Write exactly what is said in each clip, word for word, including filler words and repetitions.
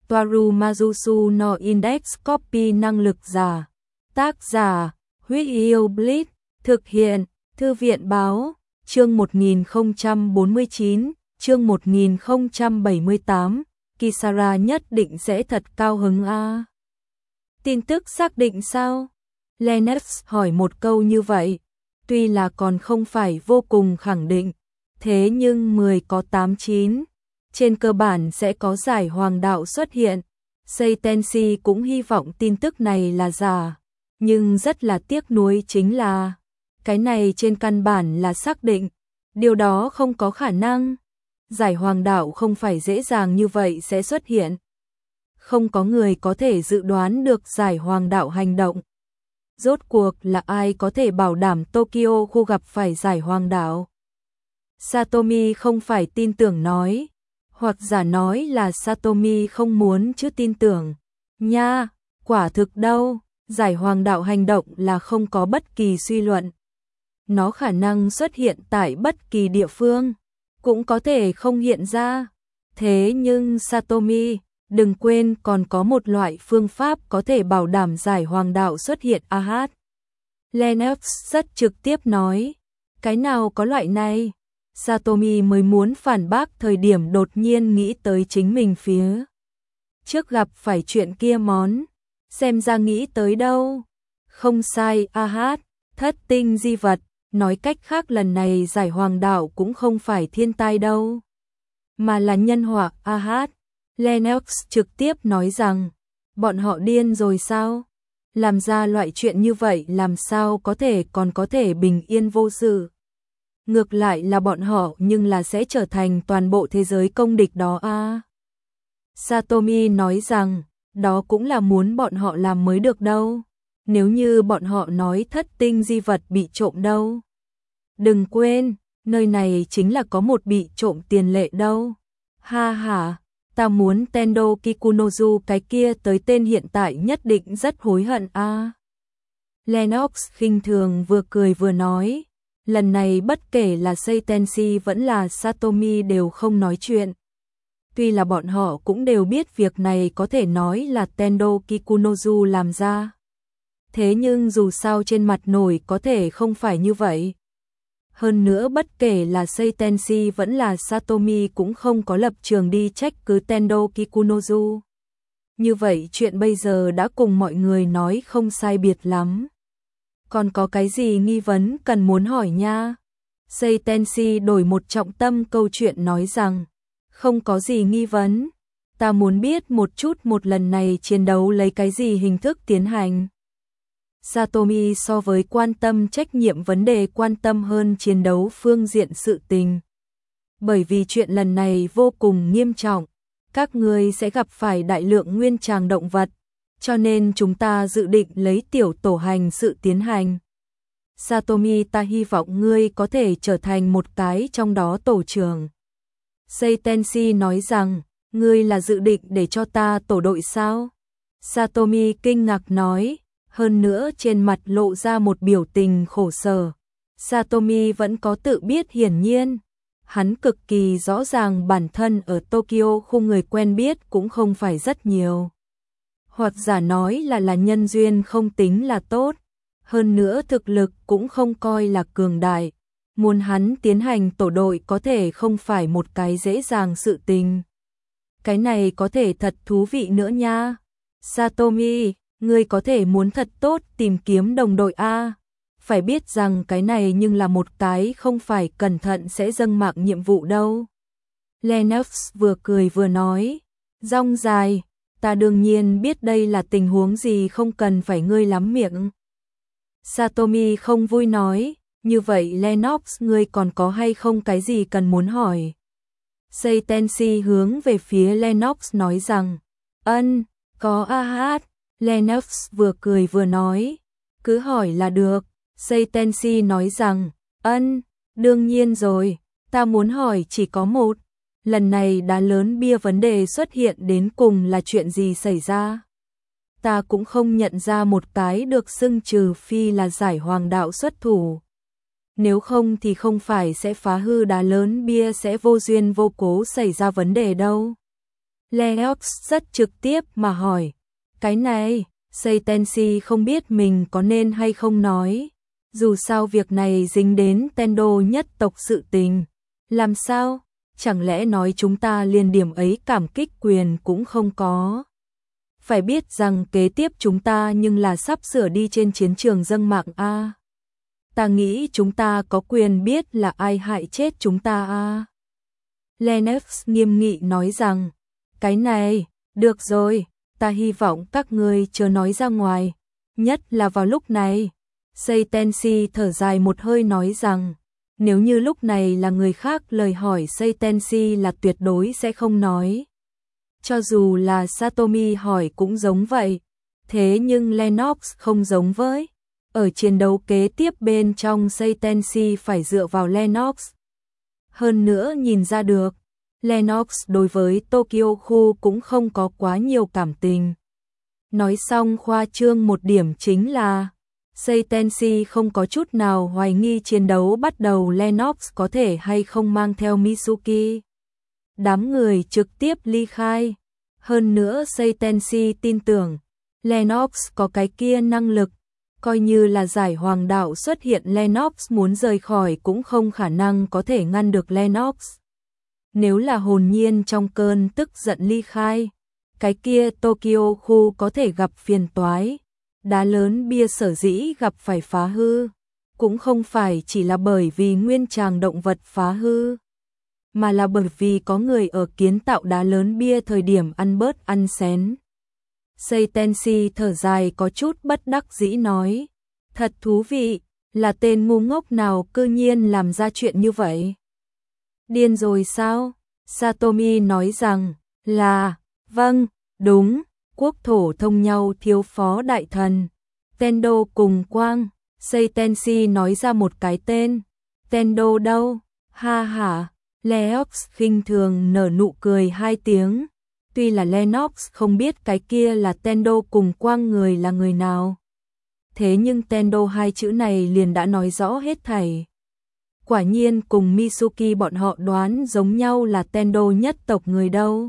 Toaru Majusu no Index Copy năng lực giả. Tác giả, Huyết Yêu Blitz, thực hiện, Thư viện báo, chương một nghìn không trăm bốn mươi chín, chương một nghìn không trăm bảy mươi tám, Kisara nhất định sẽ thật cao hứng a. Tin tức xác định sao? Lennox hỏi một câu như vậy, tuy là còn không phải vô cùng khẳng định, thế nhưng mười có tám chín, trên cơ bản sẽ có giải hoàng đạo xuất hiện. Seitenshi cũng hy vọng tin tức này là giả, nhưng rất là tiếc nuối chính là cái này trên căn bản là xác định, điều đó không có khả năng. Giải hoàng đạo không phải dễ dàng như vậy sẽ xuất hiện. Không có người có thể dự đoán được giải hoàng đạo hành động. Rốt cuộc là ai có thể bảo đảm Tokyo khu gặp phải giải hoàng đạo? Satomi không phải tin tưởng nói, hoặc giả nói là Satomi không muốn chứ tin tưởng. Nha, quả thực đâu, giải hoàng đạo hành động là không có bất kỳ suy luận. Nó khả năng xuất hiện tại bất kỳ địa phương, cũng có thể không hiện ra. Thế nhưng Satomi, đừng quên còn có một loại phương pháp có thể bảo đảm giải hoàng đạo xuất hiện. Ah, Lennox rất trực tiếp nói, cái nào có loại này? Satomi mới muốn phản bác thời điểm đột nhiên nghĩ tới chính mình phía trước gặp phải chuyện kia món, xem ra nghĩ tới đâu. Không sai. Ah, thất tinh di vật, nói cách khác lần này giải hoàng đạo cũng không phải thiên tai đâu, mà là nhân họa. Ah, Lennox trực tiếp nói rằng, bọn họ điên rồi sao? Làm ra loại chuyện như vậy làm sao có thể còn có thể bình yên vô sự? Ngược lại là bọn họ nhưng là sẽ trở thành toàn bộ thế giới công địch đó a. À, Satomi nói rằng, đó cũng là muốn bọn họ làm mới được đâu. Nếu như bọn họ nói thất tinh di vật bị trộm đâu. Đừng quên, nơi này chính là có một bị trộm tiền lệ đâu. Ha ha, ta muốn Tendo Kikunozu cái kia tới tên hiện tại nhất định rất hối hận a. À, Lennox khinh thường vừa cười vừa nói, lần này bất kể là Seitenshi vẫn là Satomi đều không nói chuyện. Tuy là bọn họ cũng đều biết việc này có thể nói là Tendo Kikunozu làm ra. Thế nhưng dù sao trên mặt nổi có thể không phải như vậy. Hơn nữa bất kể là Seitenshi vẫn là Satomi cũng không có lập trường đi trách cứ Tendo Kikunozu. Như vậy chuyện bây giờ đã cùng mọi người nói không sai biệt lắm. Còn có cái gì nghi vấn cần muốn hỏi nha? Seitenshi đổi một trọng tâm câu chuyện nói rằng, không có gì nghi vấn. Ta muốn biết một chút một lần này chiến đấu lấy cái gì hình thức tiến hành. Satomi so với quan tâm trách nhiệm vấn đề quan tâm hơn chiến đấu phương diện sự tình. Bởi vì chuyện lần này vô cùng nghiêm trọng, các ngươi sẽ gặp phải đại lượng nguyên tràng động vật, cho nên chúng ta dự định lấy tiểu tổ hành sự tiến hành. Satomi, ta hy vọng ngươi có thể trở thành một cái trong đó tổ trưởng. Seitenshi nói rằng, ngươi là dự định để cho ta tổ đội sao? Satomi kinh ngạc nói, hơn nữa trên mặt lộ ra một biểu tình khổ sở. Satomi vẫn có tự biết hiển nhiên. Hắn cực kỳ rõ ràng bản thân ở Tokyo khu người quen biết cũng không phải rất nhiều. Hoặc giả nói là là nhân duyên không tính là tốt. Hơn nữa thực lực cũng không coi là cường đại. Muốn hắn tiến hành tổ đội có thể không phải một cái dễ dàng sự tình. Cái này có thể thật thú vị nữa nha. Satomi, ngươi có thể muốn thật tốt tìm kiếm đồng đội a. Phải biết rằng cái này nhưng là một cái không phải cẩn thận sẽ dâng mạng nhiệm vụ đâu. Lennox vừa cười vừa nói, rong dài, ta đương nhiên biết đây là tình huống gì, không cần phải ngươi lắm miệng. Satomi không vui nói, như vậy Lennox ngươi còn có hay không cái gì cần muốn hỏi? Seitenshi hướng về phía Lennox nói rằng, ân, có. Ah, Lennox vừa cười vừa nói, cứ hỏi là được. Seitenshi nói rằng, ân, đương nhiên rồi, ta muốn hỏi chỉ có một, lần này đá lớn bia vấn đề xuất hiện đến cùng là chuyện gì xảy ra? Ta cũng không nhận ra một cái được xưng trừ phi là giải hoàng đạo xuất thủ. Nếu không thì không phải sẽ phá hư đá lớn bia sẽ vô duyên vô cố xảy ra vấn đề đâu. Leox rất trực tiếp mà hỏi. Cái này, Seitenshi không biết mình có nên hay không nói. Dù sao việc này dính đến Tendo nhất tộc sự tình. Làm sao? Chẳng lẽ nói chúng ta liền điểm ấy cảm kích quyền cũng không có. Phải biết rằng kế tiếp chúng ta nhưng là sắp sửa đi trên chiến trường dâng mạng a. Ta nghĩ chúng ta có quyền biết là ai hại chết chúng ta a. Lennox nghiêm nghị nói rằng, cái này, được rồi, ta hy vọng các ngươi chớ nói ra ngoài, nhất là vào lúc này. Seitenshi thở dài một hơi nói rằng, nếu như lúc này là người khác lời hỏi Seitenshi là tuyệt đối sẽ không nói. Cho dù là Satomi hỏi cũng giống vậy, thế nhưng Lennox không giống với. Ở chiến đấu kế tiếp bên trong Seitenshi phải dựa vào Lennox. Hơn nữa nhìn ra được, Lennox đối với Tokyo khu cũng không có quá nhiều cảm tình. Nói xong khoa trương một điểm chính là Seitenshi không có chút nào hoài nghi chiến đấu bắt đầu Lennox có thể hay không mang theo Mitsuki. Đám người trực tiếp ly khai. Hơn nữa Seitenshi tin tưởng Lennox có cái kia năng lực. Coi như là giải hoàng đạo xuất hiện Lennox muốn rời khỏi cũng không khả năng có thể ngăn được Lennox. Nếu là hồn nhiên trong cơn tức giận ly khai, cái kia Tokyo khu có thể gặp phiền toái. Đá lớn bia sở dĩ gặp phải phá hư, cũng không phải chỉ là bởi vì nguyên tràng động vật phá hư, mà là bởi vì có người ở kiến tạo đá lớn bia thời điểm ăn bớt ăn xén. Seitenshi thở dài có chút bất đắc dĩ nói, thật thú vị, là tên ngu ngốc nào cư nhiên làm ra chuyện như vậy. Điên rồi sao? Satomi nói rằng, là, vâng, đúng, quốc thổ thông nhau thiếu phó đại thần. Tendo cùng Quang, Seitenshi nói ra một cái tên. Tendo đâu? Ha ha, Leox khinh thường nở nụ cười hai tiếng. Tuy là Lennox không biết cái kia là Tendo cùng Quang người là người nào. Thế nhưng Tendo hai chữ này liền đã nói rõ hết thảy. Quả nhiên cùng Mitsuki bọn họ đoán giống nhau là Tendo nhất tộc người đâu.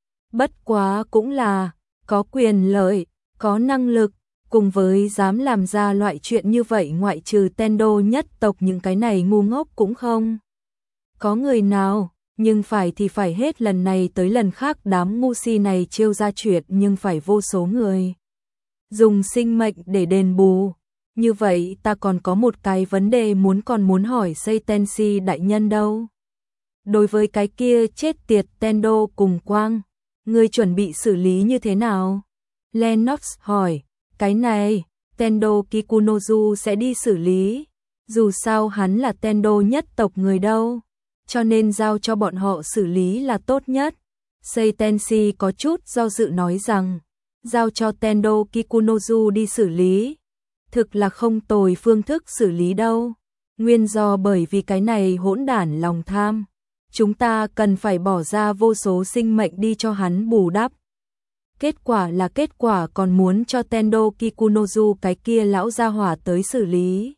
Bất quá cũng là, có quyền lợi, có năng lực, cùng với dám làm ra loại chuyện như vậy ngoại trừ Tendo nhất tộc những cái này ngu ngốc cũng không. Có người nào, nhưng phải thì phải hết lần này tới lần khác đám ngu si này trêu ra chuyện nhưng phải vô số người. Dùng sinh mệnh để đền bù. Như vậy ta còn có một cái vấn đề muốn còn muốn hỏi Seitenshi đại nhân đâu. Đối với cái kia chết tiệt Tendo cùng Quang, ngươi chuẩn bị xử lý như thế nào? Lennox hỏi, cái này, Tendo Kikunozu sẽ đi xử lý. Dù sao hắn là Tendo nhất tộc người đâu, cho nên giao cho bọn họ xử lý là tốt nhất. Seitenshi có chút do dự nói rằng, giao cho Tendo Kikunozu đi xử lý. Thực là không tồi phương thức xử lý đâu. Nguyên do bởi vì cái này hỗn đản lòng tham. Chúng ta cần phải bỏ ra vô số sinh mệnh đi cho hắn bù đắp. Kết quả là kết quả còn muốn cho Tendo Kikunozu cái kia lão gia hỏa tới xử lý.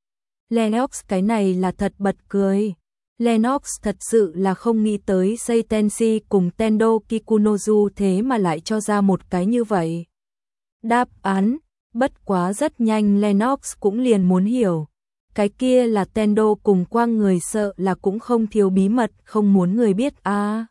Lennox cái này là thật bật cười. Lennox thật sự là không nghĩ tới Seitenshi cùng Tendo Kikunozu thế mà lại cho ra một cái như vậy. Đáp án, bất quá rất nhanh Lennox cũng liền muốn hiểu. Cái kia là Tendo cùng Quang người sợ là cũng không thiếu bí mật không muốn người biết a. À,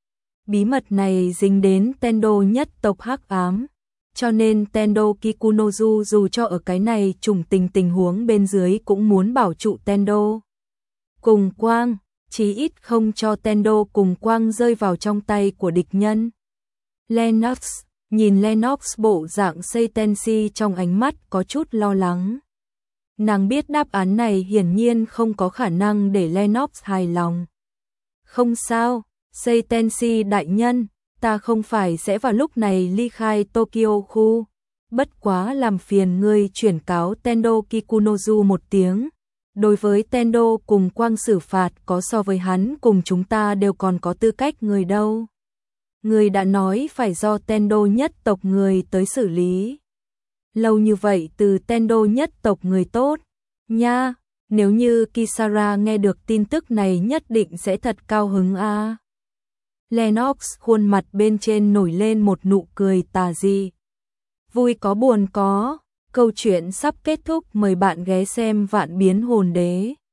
bí mật này dính đến Tendo nhất tộc hắc ám. Cho nên Tendo Kikunozu dù cho ở cái này trùng tình tình huống bên dưới cũng muốn bảo trụ Tendo cùng Quang, chí ít không cho Tendo cùng Quang rơi vào trong tay của địch nhân. Lennox, nhìn Lennox bộ dạng Seitenshi trong ánh mắt có chút lo lắng. Nàng biết đáp án này hiển nhiên không có khả năng để Lennox hài lòng. Không sao, Seitenshi đại nhân, ta không phải sẽ vào lúc này ly khai Tokyo khu. Bất quá làm phiền ngươi chuyển cáo Tendo Kikunozu một tiếng. Đối với Tendo cùng Quang xử phạt có so với hắn cùng chúng ta đều còn có tư cách người đâu. Người đã nói phải do Tendo nhất tộc người tới xử lý. Lâu như vậy từ Tendo nhất tộc người tốt. Nha, nếu như Kisara nghe được tin tức này nhất định sẽ thật cao hứng a. À. Lennox khuôn mặt bên trên nổi lên một nụ cười tà dị. Vui có buồn có, câu chuyện sắp kết thúc, mời bạn ghé xem Vạn Biến Hồn Đế.